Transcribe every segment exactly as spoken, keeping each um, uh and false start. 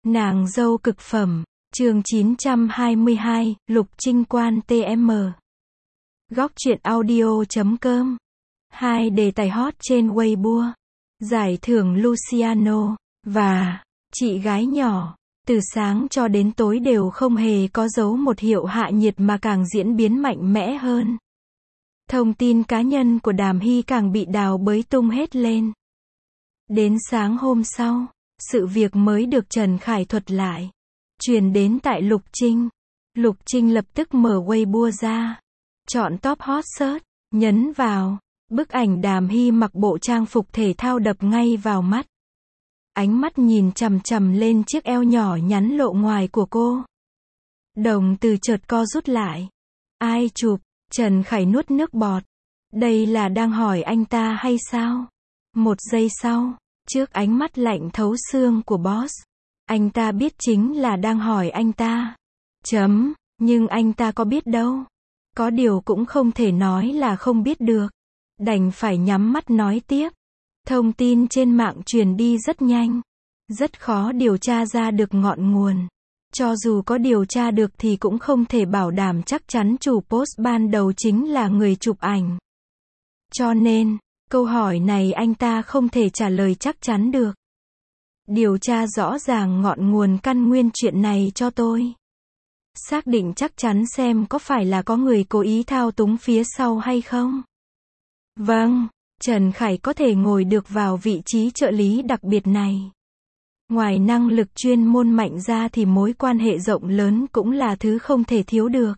Nàng dâu cực phẩm, chương chín trăm hai mươi hai, Lục Trinh quan tê em. Góc truyện audio chấm com. Hai đề tài hot trên Weibo. Giải thưởng Luciano, và chị gái nhỏ, từ sáng cho đến tối đều không hề có dấu một hiệu hạ nhiệt mà càng diễn biến mạnh mẽ hơn. Thông tin cá nhân của Đàm Hy càng bị đào bới tung hết lên. Đến sáng hôm sau, sự việc mới được Trần Khải thuật lại, truyền đến tại Lục Trinh. Lục Trinh lập tức mở Weibo ra, chọn top hot search, nhấn vào, bức ảnh Đàm Hy mặc bộ trang phục thể thao đập ngay vào mắt. Ánh mắt nhìn chằm chằm lên chiếc eo nhỏ nhắn lộ ngoài của cô. Đồng từ chợt co rút lại. Ai chụp? Trần Khải nuốt nước bọt. Đây là đang hỏi anh ta hay sao? Một giây sau, trước ánh mắt lạnh thấu xương của boss, anh ta biết chính là đang hỏi anh ta. Chấm, nhưng anh ta có biết đâu. Có điều cũng không thể nói là không biết được. Đành phải nhắm mắt nói tiếp. Thông tin trên mạng truyền đi rất nhanh. Rất khó điều tra ra được ngọn nguồn. Cho dù có điều tra được thì cũng không thể bảo đảm chắc chắn chủ post ban đầu chính là người chụp ảnh. Cho nên, câu hỏi này anh ta không thể trả lời chắc chắn được. Điều tra rõ ràng ngọn nguồn căn nguyên chuyện này cho tôi. Xác định chắc chắn xem có phải là có người cố ý thao túng phía sau hay không. Vâng, Trần Khải có thể ngồi được vào vị trí trợ lý đặc biệt này. Ngoài năng lực chuyên môn mạnh ra thì mối quan hệ rộng lớn cũng là thứ không thể thiếu được.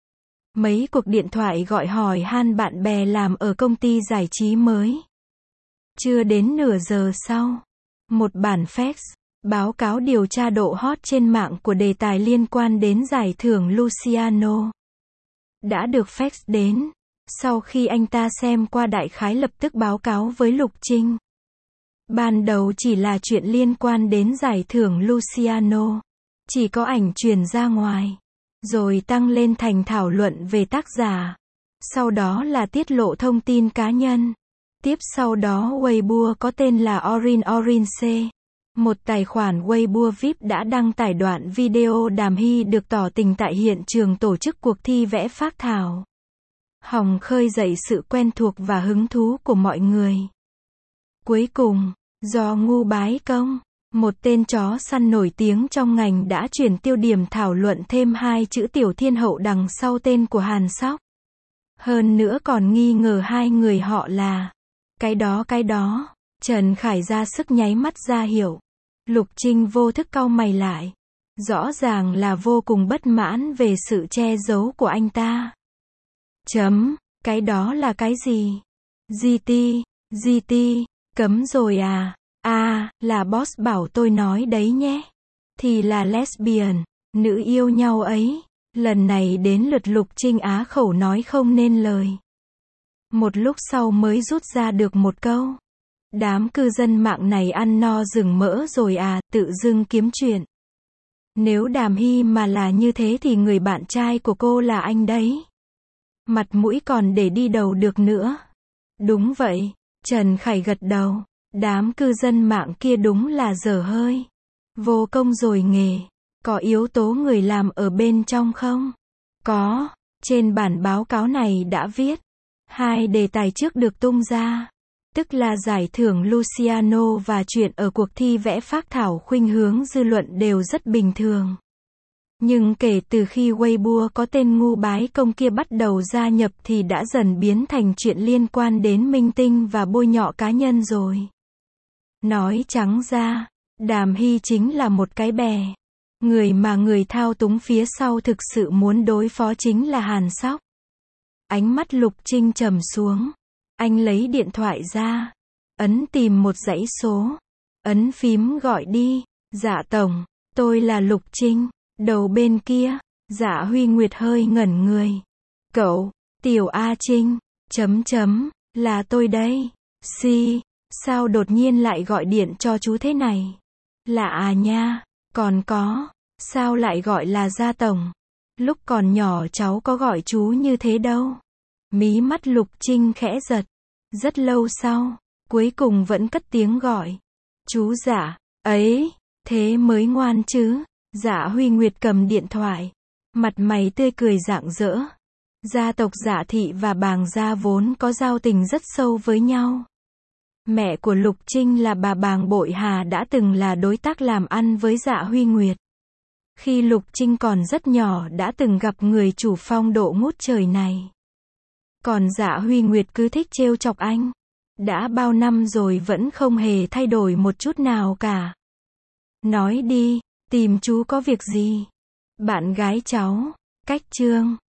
Mấy cuộc điện thoại gọi hỏi han bạn bè làm ở công ty giải trí mới. Chưa đến nửa giờ sau, một bản fax, báo cáo điều tra độ hot trên mạng của đề tài liên quan đến giải thưởng Luciano, đã được fax đến. Sau khi anh ta xem qua đại khái lập tức báo cáo với Lục Trinh. Ban đầu chỉ là chuyện liên quan đến giải thưởng Luciano. Chỉ có ảnh truyền ra ngoài. Rồi tăng lên thành thảo luận về tác giả. Sau đó là tiết lộ thông tin cá nhân. Tiếp sau đó Weibo có tên là Orin Orince. Một tài khoản Weibo vi ai pi đã đăng tải đoạn video Đàm Hy được tỏ tình tại hiện trường tổ chức cuộc thi vẽ phác thảo. Hòng khơi dậy sự quen thuộc và hứng thú của mọi người. Cuối cùng, do ngu bái công, một tên chó săn nổi tiếng trong ngành đã chuyển tiêu điểm thảo luận thêm hai chữ Tiểu Thiên Hậu đằng sau tên của Hàn Sóc. Hơn nữa còn nghi ngờ hai người họ là cái đó cái đó. Trần Khải ra sức nháy mắt ra hiệu. Lục Trinh vô thức cau mày lại. Rõ ràng là vô cùng bất mãn về sự che giấu của anh ta. Chấm, cái đó là cái gì? giê tê, giê tê, cấm rồi à? À, là boss bảo tôi nói đấy nhé. Thì là lesbian, nữ yêu nhau ấy. Lần này đến lượt Lục Trinh á khẩu nói không nên lời. Một lúc sau mới rút ra được một câu. Đám cư dân mạng này ăn no rừng mỡ rồi à, tự dưng kiếm chuyện. Nếu Đàm Hy mà là như thế thì người bạn trai của cô là anh đấy. Mặt mũi còn để đi đầu được nữa. Đúng vậy, Trần Khải gật đầu. Đám cư dân mạng kia đúng là dở hơi. Vô công rồi nghề. Có yếu tố người làm ở bên trong không? Có. Trên bản báo cáo này đã viết. Hai đề tài trước được tung ra. Tức là giải thưởng Luciano và chuyện ở cuộc thi vẽ phác thảo khuynh hướng dư luận đều rất bình thường. Nhưng kể từ khi Weibo có tên ngu bái công kia bắt đầu gia nhập thì đã dần biến thành chuyện liên quan đến minh tinh và bôi nhọ cá nhân rồi. Nói trắng ra, Đàm Hy chính là một cái bè. Người mà người thao túng phía sau thực sự muốn đối phó chính là Hàn Sóc. Ánh mắt Lục Trinh trầm xuống. Anh lấy điện thoại ra. Ấn tìm một dãy số. Ấn phím gọi đi. Dạ tổng, tôi là Lục Trinh. Đầu bên kia, Dạ Huy Nguyệt hơi ngẩn người. Cậu, Tiểu A Trinh, chấm chấm, là tôi đây. Si, sao đột nhiên lại gọi điện cho chú thế này? Lạ à nha, còn có, sao lại gọi là Gia tổng? Lúc còn nhỏ cháu có gọi chú như thế đâu. Mí mắt Lục Trinh khẽ giật. Rất lâu sau, cuối cùng vẫn cất tiếng gọi. Chú Dạ, ấy, Thế mới ngoan chứ. Dạ Huy Nguyệt cầm điện thoại. Mặt mày tươi cười rạng rỡ. Gia tộc Dạ Thị và Bàng gia vốn có giao tình rất sâu với nhau. Mẹ của Lục Trinh là bà Bàng Bội Hà đã từng là đối tác làm ăn với Dạ Huy Nguyệt. Khi Lục Trinh còn rất nhỏ đã từng gặp người chủ phong độ ngút trời này. Còn Dạ Huy Nguyệt cứ thích trêu chọc anh. Đã bao năm rồi vẫn không hề thay đổi một chút nào cả. Nói đi, tìm chú có việc gì? Bạn gái cháu. Cách chương.